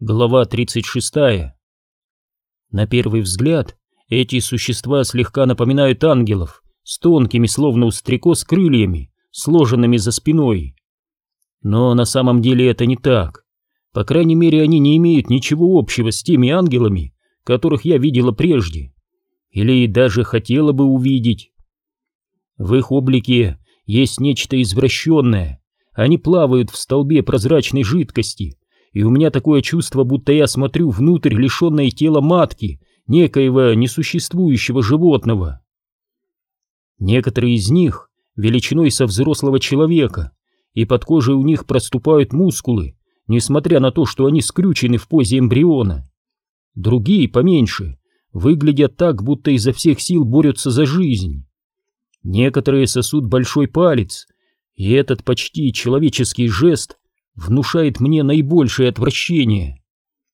Глава 36. На первый взгляд эти существа слегка напоминают ангелов с тонкими, словно у стрекоз, крыльями, сложенными за спиной. Но на самом деле это не так. По крайней мере, они не имеют ничего общего с теми ангелами, которых я видела прежде, или даже хотела бы увидеть. В их облике есть нечто извращенное. Они плавают в столбе прозрачной жидкости, и у меня такое чувство, будто я смотрю внутрь лишенное тела матки, некоего несуществующего животного. Некоторые из них величиной со взрослого человека, и под кожей у них проступают мускулы, несмотря на то, что они скрючены в позе эмбриона. Другие, поменьше, выглядят так, будто изо всех сил борются за жизнь. Некоторые сосут большой палец, и этот почти человеческий жест внушает мне наибольшее отвращение.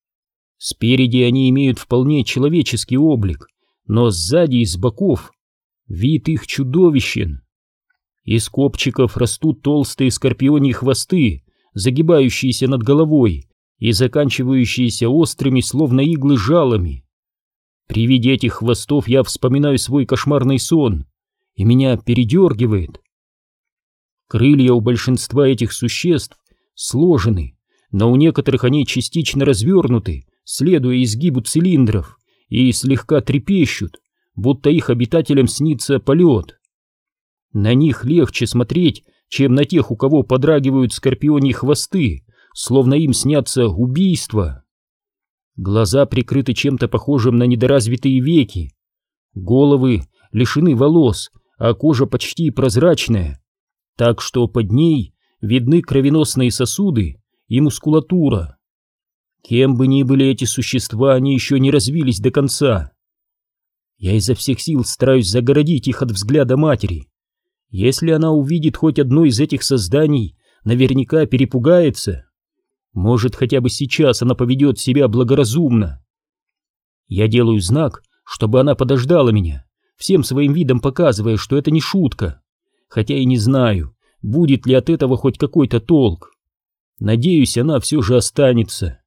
Спереди они имеют вполне человеческий облик, но сзади и с боков вид их чудовищен. Из копчиков растут толстые скорпионьи хвосты, загибающиеся над головой и заканчивающиеся острыми, словно иглы, жалами. При виде этих хвостов я вспоминаю свой кошмарный сон, и меня передергивает. Крылья у большинства этих существ сложены, но у некоторых они частично развернуты, следуя изгибу цилиндров, и слегка трепещут, будто их обитателям снится полет. На них легче смотреть, чем на тех, у кого подрагивают скорпионьи хвосты, словно им снятся убийства. Глаза прикрыты чем-то похожим на недоразвитые веки. Головы лишены волос, а кожа почти прозрачная, так что под ней видны кровеносные сосуды и мускулатура. Кем бы ни были эти существа, они еще не развились до конца. Я изо всех сил стараюсь загородить их от взгляда матери. Если она увидит хоть одно из этих созданий, наверняка перепугается. Может, хотя бы сейчас она поведет себя благоразумно. Я делаю знак, чтобы она подождала меня, всем своим видом показывая, что это не шутка, хотя и не знаю, будет ли от этого хоть какой-то толк. Надеюсь, она все же останется.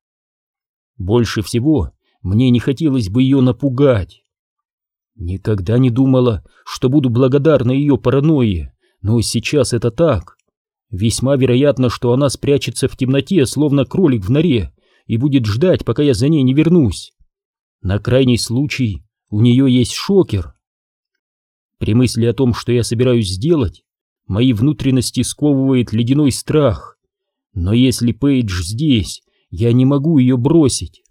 Больше всего мне не хотелось бы ее напугать. Никогда не думала, что буду благодарна ее паранойе, но сейчас это так. Весьма вероятно, что она спрячется в темноте, словно кролик в норе, и будет ждать, пока я за ней не вернусь. На крайний случай у нее есть шокер. При мысли о том, что я собираюсь сделать, мои внутренности сковывает ледяной страх. Но если Пейдж здесь, я не могу ее бросить.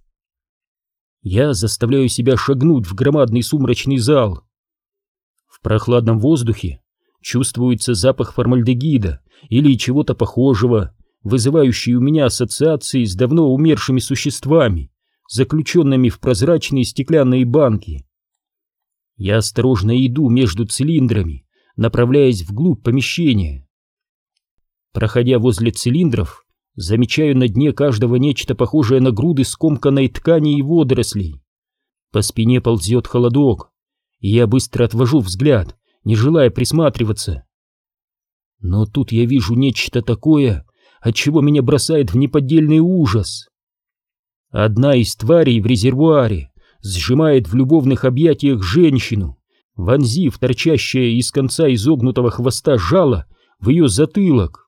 Я заставляю себя шагнуть в громадный сумрачный зал. В прохладном воздухе чувствуется запах формальдегида или чего-то похожего, вызывающий у меня ассоциации с давно умершими существами, заключенными в прозрачные стеклянные банки. Я осторожно иду между цилиндрами, направляясь вглубь помещения. Проходя возле цилиндров, замечаю на дне каждого нечто похожее на груды скомканной ткани и водорослей. По спине ползет холодок, и я быстро отвожу взгляд, не желая присматриваться. Но тут я вижу нечто такое, от чего меня бросает в неподдельный ужас. Одна из тварей в резервуаре сжимает в любовных объятиях женщину, вонзив торчащее из конца изогнутого хвоста жало в ее затылок.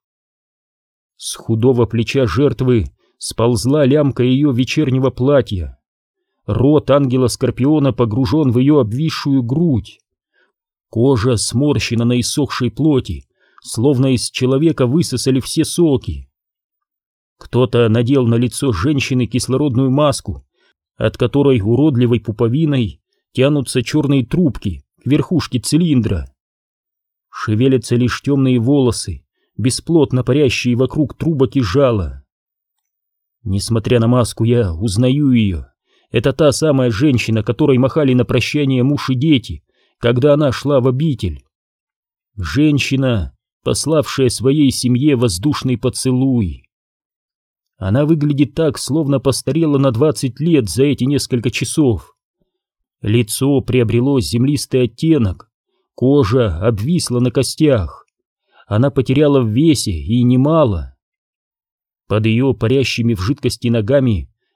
С худого плеча жертвы сползла лямка ее вечернего платья. Рот ангела-скорпиона погружен в ее обвисшую грудь. Кожа сморщена на иссохшей плоти, словно из человека высосали все соки. Кто-то надел на лицо женщины кислородную маску, от которой уродливой пуповиной тянутся черные трубки к верхушке цилиндра. Шевелятся лишь темные волосы, бесплотно парящие вокруг трубок и жала. Несмотря на маску, я узнаю ее. Это та самая женщина, которой махали на прощание муж и дети, когда она шла в обитель. Женщина, пославшая своей семье воздушный поцелуй. Она выглядит так, словно постарела на 20 лет за эти несколько часов. Лицо приобрело землистый оттенок, кожа обвисла на костях. Она потеряла в весе и немало. Под ее парящими в жидкости ногами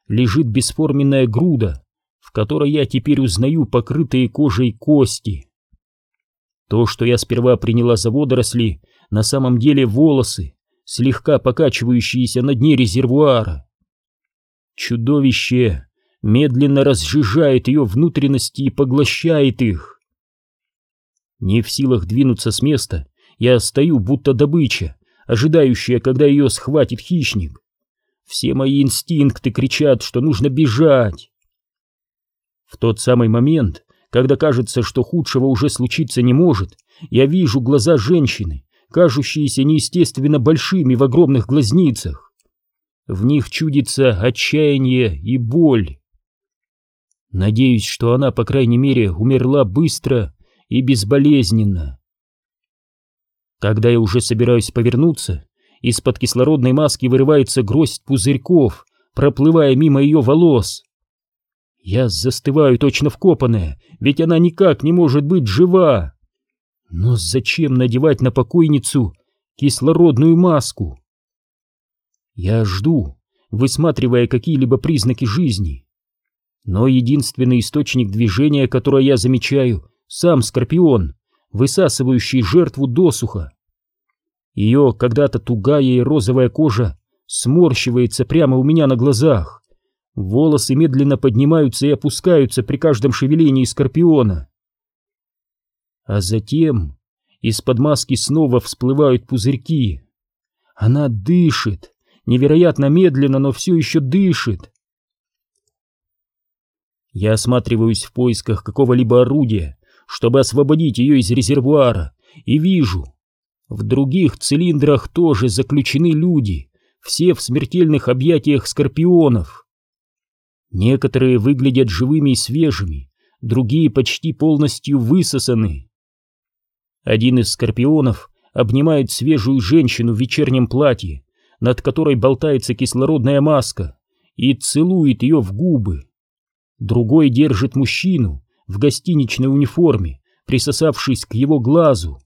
лежит бесформенная груда, в которой я теперь узнаю покрытые кожей кости. То, что я сперва приняла за водоросли, на самом деле волосы, слегка покачивающиеся на дне резервуара. Чудовище медленно разжижает ее внутренности и поглощает их. Не в силах двинуться с места, я стою, будто добыча, ожидающая, когда ее схватит хищник. Все мои инстинкты кричат, что нужно бежать. В тот самый момент, когда кажется, что худшего уже случиться не может, я вижу глаза женщины, кажущиеся неестественно большими в огромных глазницах. В них чудится отчаяние и боль. Надеюсь, что она, по крайней мере, умерла быстро и безболезненно. Когда я уже собираюсь повернуться, из-под кислородной маски вырывается гроздь пузырьков, проплывая мимо ее волос. Я застываю точно вкопанная, ведь она никак не может быть жива. Но зачем надевать на покойницу кислородную маску? Я жду, высматривая какие-либо признаки жизни. Но единственный источник движения, который я замечаю, сам скорпион, высасывающий жертву досуха. Ее когда-то тугая и розовая кожа сморщивается прямо у меня на глазах. Волосы медленно поднимаются и опускаются при каждом шевелении скорпиона. А затем из-под маски снова всплывают пузырьки. Она дышит, невероятно медленно, но все еще дышит. Я осматриваюсь в поисках какого-либо орудия, чтобы освободить ее из резервуара, и вижу, в других цилиндрах тоже заключены люди, все в смертельных объятиях скорпионов. Некоторые выглядят живыми и свежими, другие почти полностью высосаны. Один из скорпионов обнимает свежую женщину в вечернем платье, над которой болтается кислородная маска, и целует ее в губы. Другой держит мужчину в гостиничной униформе, присосавшись к его глазу.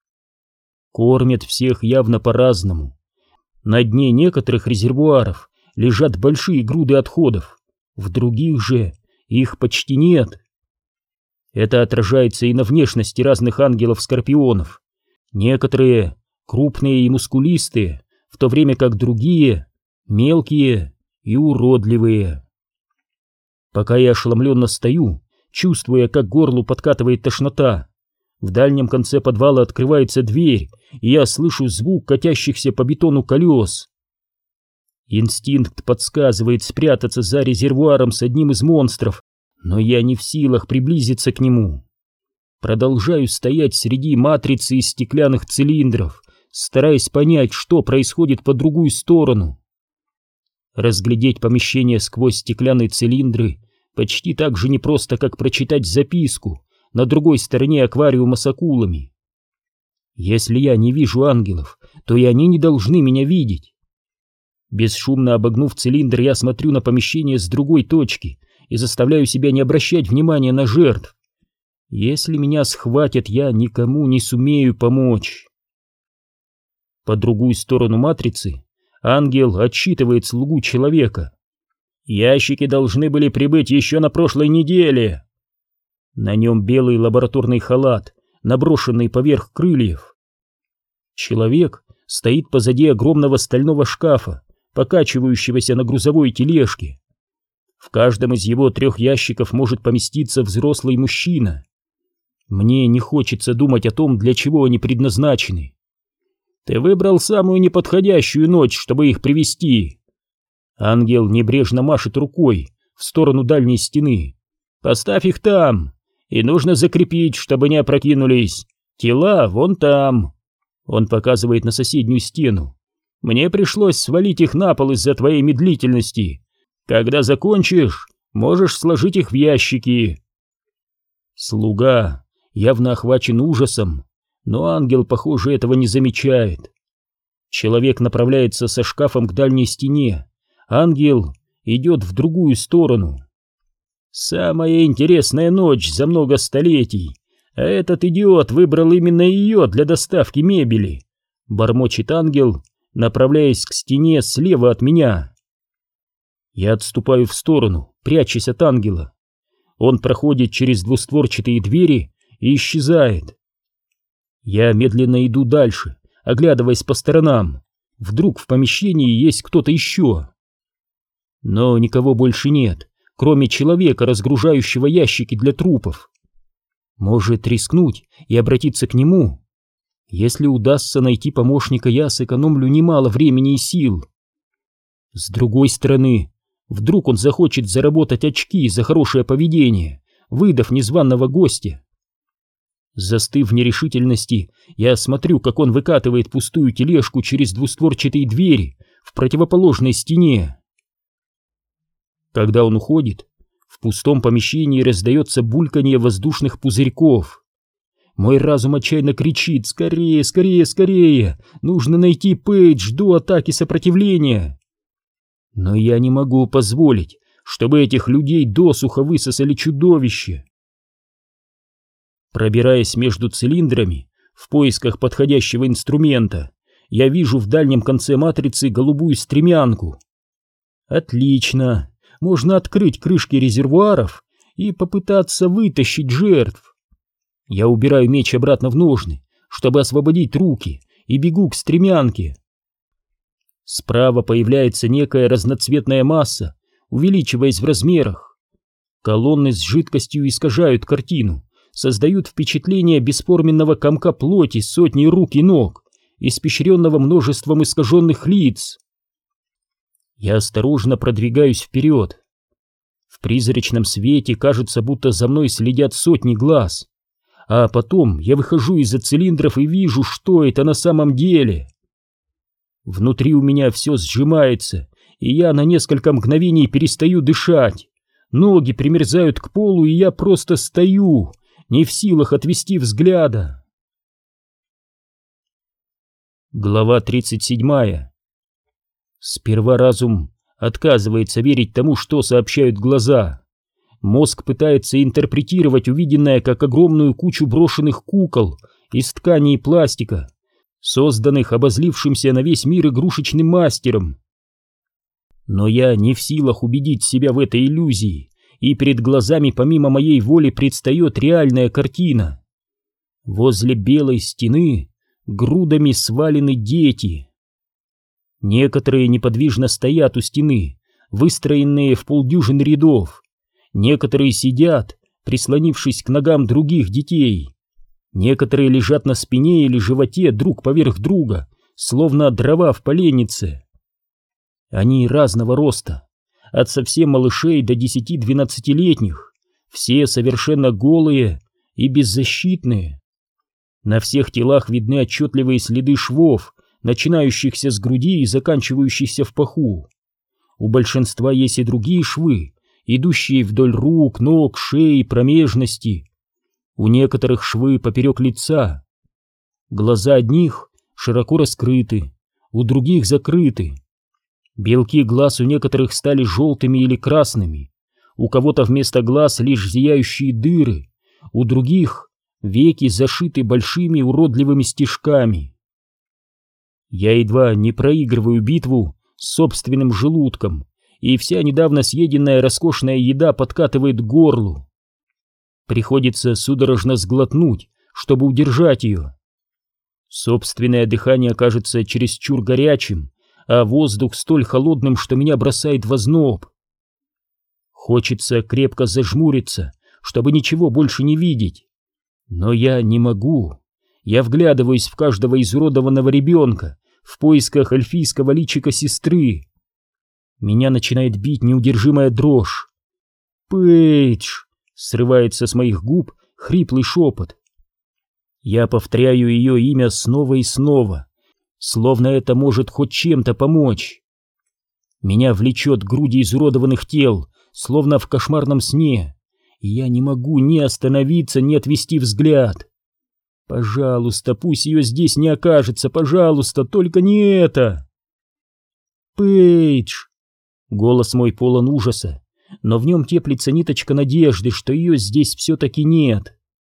Кормят всех явно по-разному. На дне некоторых резервуаров лежат большие груды отходов, в других же их почти нет. Это отражается и на внешности разных ангелов-скорпионов. Некоторые крупные и мускулистые, в то время как другие мелкие и уродливые. Пока я ошеломленно стою, чувствуя, как к горлу подкатывает тошнота, в дальнем конце подвала открывается дверь, и я слышу звук катящихся по бетону колес. Инстинкт подсказывает спрятаться за резервуаром с одним из монстров, но я не в силах приблизиться к нему. Продолжаю стоять среди матрицы из стеклянных цилиндров, стараясь понять, что происходит по другую сторону. Разглядеть помещение сквозь стеклянные цилиндры почти так же непросто, как прочитать записку на другой стороне аквариума с акулами. Если я не вижу ангелов, то и они не должны меня видеть. Бесшумно обогнув цилиндр, я смотрю на помещение с другой точки и заставляю себя не обращать внимания на жертв. Если меня схватят, я никому не сумею помочь. По другую сторону матрицы ангел отчитывает слугу человека. Ящики должны были прибыть еще на прошлой неделе. На нем белый лабораторный халат, наброшенный поверх крыльев. Человек стоит позади огромного стального шкафа, покачивающегося на грузовой тележке. В каждом из его 3 ящиков может поместиться взрослый мужчина. Мне не хочется думать о том, для чего они предназначены. Ты выбрал самую неподходящую ночь, чтобы их привезти. Ангел небрежно машет рукой в сторону дальней стены. Поставь их там, и нужно закрепить, чтобы не опрокинулись. Тела вон там. Он показывает на соседнюю стену. Мне пришлось свалить их на пол из-за твоей медлительности. Когда закончишь, можешь сложить их в ящики. Слуга явно охвачен ужасом, но ангел, похоже, этого не замечает. Человек направляется со шкафом к дальней стене. Ангел идет в другую сторону. Самая интересная ночь за много столетий, а этот идиот выбрал именно ее для доставки мебели, бормочет ангел, направляясь к стене слева от меня. Я отступаю в сторону, прячась от ангела. Он проходит через двустворчатые двери и исчезает. Я медленно иду дальше, оглядываясь по сторонам. Вдруг в помещении есть кто-то еще. Но никого больше нет, кроме человека, разгружающего ящики для трупов. Может, рискнуть и обратиться к нему? Если удастся найти помощника, я сэкономлю немало времени и сил. С другой стороны, вдруг он захочет заработать очки за хорошее поведение, выдав незваного гостя. Застыв в нерешительности, я смотрю, как он выкатывает пустую тележку через двустворчатые двери в противоположной стене. Когда он уходит, в пустом помещении раздается бульканье воздушных пузырьков. Мой разум отчаянно кричит: «Скорее, скорее, скорее! Нужно найти Пейдж до атаки сопротивления!» Но я не могу позволить, чтобы этих людей досуха высосали чудовище. Пробираясь между цилиндрами в поисках подходящего инструмента, я вижу в дальнем конце матрицы голубую стремянку. Отлично! Можно открыть крышки резервуаров и попытаться вытащить жертв. Я убираю меч обратно в ножны, чтобы освободить руки, и бегу к стремянке. Справа появляется некая разноцветная масса, увеличиваясь в размерах. Колонны с жидкостью искажают картину, создают впечатление бесформенного комка плоти с сотней рук и ног, испещренного множеством искаженных лиц. Я осторожно продвигаюсь вперед. В призрачном свете кажется, будто за мной следят сотни глаз. А потом я выхожу из-за цилиндров и вижу, что это на самом деле. Внутри у меня все сжимается, и я на несколько мгновений перестаю дышать. Ноги примерзают к полу, и я просто стою, не в силах отвести взгляда. Глава 37. Сперва разум отказывается верить тому, что сообщают глаза. Мозг пытается интерпретировать увиденное как огромную кучу брошенных кукол из ткани и пластика, созданных обозлившимся на весь мир игрушечным мастером. Но я не в силах убедить себя в этой иллюзии, и перед глазами помимо моей воли предстает реальная картина. Возле белой стены грудами свалены дети. Некоторые неподвижно стоят у стены, выстроенные в полдюжины рядов. Некоторые сидят, прислонившись к ногам других детей. Некоторые лежат на спине или животе друг поверх друга, словно дрова в поленнице. Они разного роста, от совсем малышей до 10-12-летних, все совершенно голые и беззащитные. На всех телах видны отчетливые следы швов, начинающихся с груди и заканчивающихся в паху. У большинства есть и другие швы, идущие вдоль рук, ног, шеи, промежности. У некоторых швы поперек лица. Глаза одних широко раскрыты, у других закрыты. Белки глаз у некоторых стали желтыми или красными, у кого-то вместо глаз лишь зияющие дыры, у других веки зашиты большими уродливыми стежками. Я едва не проигрываю битву с собственным желудком, и вся недавно съеденная роскошная еда подкатывает к горлу. Приходится судорожно сглотнуть, чтобы удержать ее. Собственное дыхание кажется чересчур горячим, а воздух столь холодным, что меня бросает в озноб. Хочется крепко зажмуриться, чтобы ничего больше не видеть. Но я не могу. Я вглядываюсь в каждого изуродованного ребенка в поисках эльфийского личика сестры. Меня начинает бить неудержимая дрожь. «Пейдж!» — срывается с моих губ хриплый шепот. Я повторяю ее имя снова и снова, словно это может хоть чем-то помочь. Меня влечет к груди изуродованных тел, словно в кошмарном сне, и я не могу ни остановиться, ни отвести взгляд. Пожалуйста, пусть ее здесь не окажется, пожалуйста, только не это. Пейдж! Голос мой полон ужаса, но в нем теплится ниточка надежды, что ее здесь все-таки нет.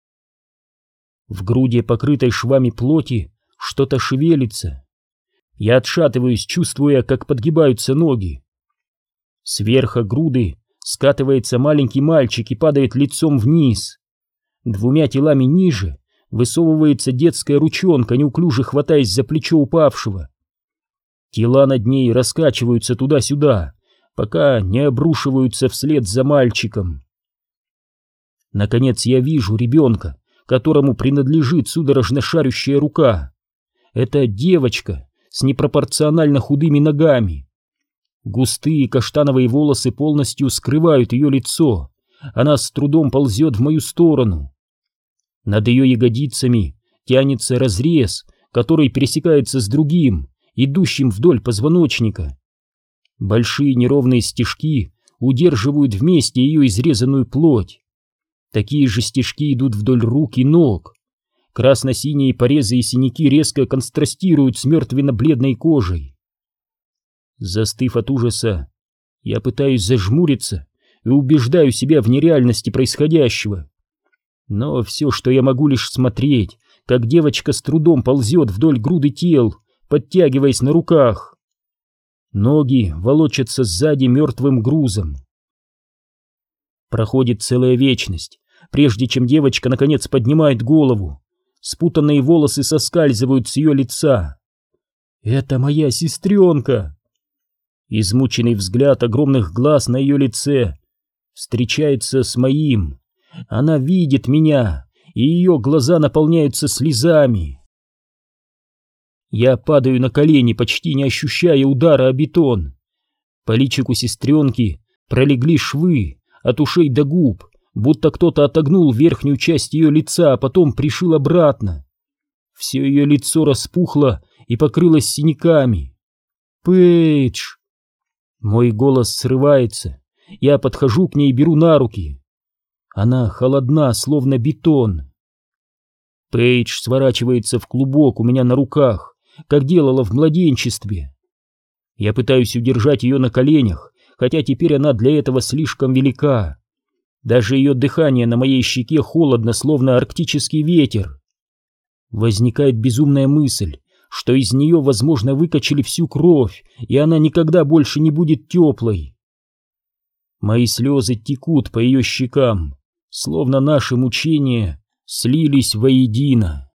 В груди, покрытой швами плоти, что-то шевелится. Я отшатываюсь, чувствуя, как подгибаются ноги. Сверху груды скатывается маленький мальчик и падает лицом вниз. Двумя телами ниже высовывается детская ручонка, неуклюже хватаясь за плечо упавшего. Тела над ней раскачиваются туда-сюда, пока не обрушиваются вслед за мальчиком. Наконец я вижу ребенка, которому принадлежит судорожно шарящая рука. Это девочка с непропорционально худыми ногами. Густые каштановые волосы полностью скрывают ее лицо. Она с трудом ползет в мою сторону. Над ее ягодицами тянется разрез, который пересекается с другим, идущим вдоль позвоночника. Большие неровные стежки удерживают вместе ее изрезанную плоть. Такие же стежки идут вдоль рук и ног. Красно-синие порезы и синяки резко контрастируют с мертвенно-бледной кожей. Застыв от ужаса, я пытаюсь зажмуриться и убеждаю себя в нереальности происходящего. Но все, что я могу, лишь смотреть, как девочка с трудом ползет вдоль груды тел, подтягиваясь на руках. Ноги волочатся сзади мертвым грузом. Проходит целая вечность, прежде чем девочка наконец поднимает голову. Спутанные волосы соскальзывают с ее лица. «Это моя сестренка!» Измученный взгляд огромных глаз на ее лице встречается с моим. Она видит меня, и ее глаза наполняются слезами. Я падаю на колени, почти не ощущая удара о бетон. По личику сестренки пролегли швы от ушей до губ, будто кто-то отогнул верхнюю часть ее лица, а потом пришил обратно. Все ее лицо распухло и покрылось синяками. «Пейдж!» Мой голос срывается. Я подхожу к ней и беру на руки. Она холодна, словно бетон. Пейдж сворачивается в клубок у меня на руках, как делала в младенчестве. Я пытаюсь удержать ее на коленях, хотя теперь она для этого слишком велика. Даже ее дыхание на моей щеке холодно, словно арктический ветер. Возникает безумная мысль, что из нее, возможно, выкачали всю кровь, и она никогда больше не будет теплой. Мои слезы текут по ее щекам, словно наши мучения слились воедино.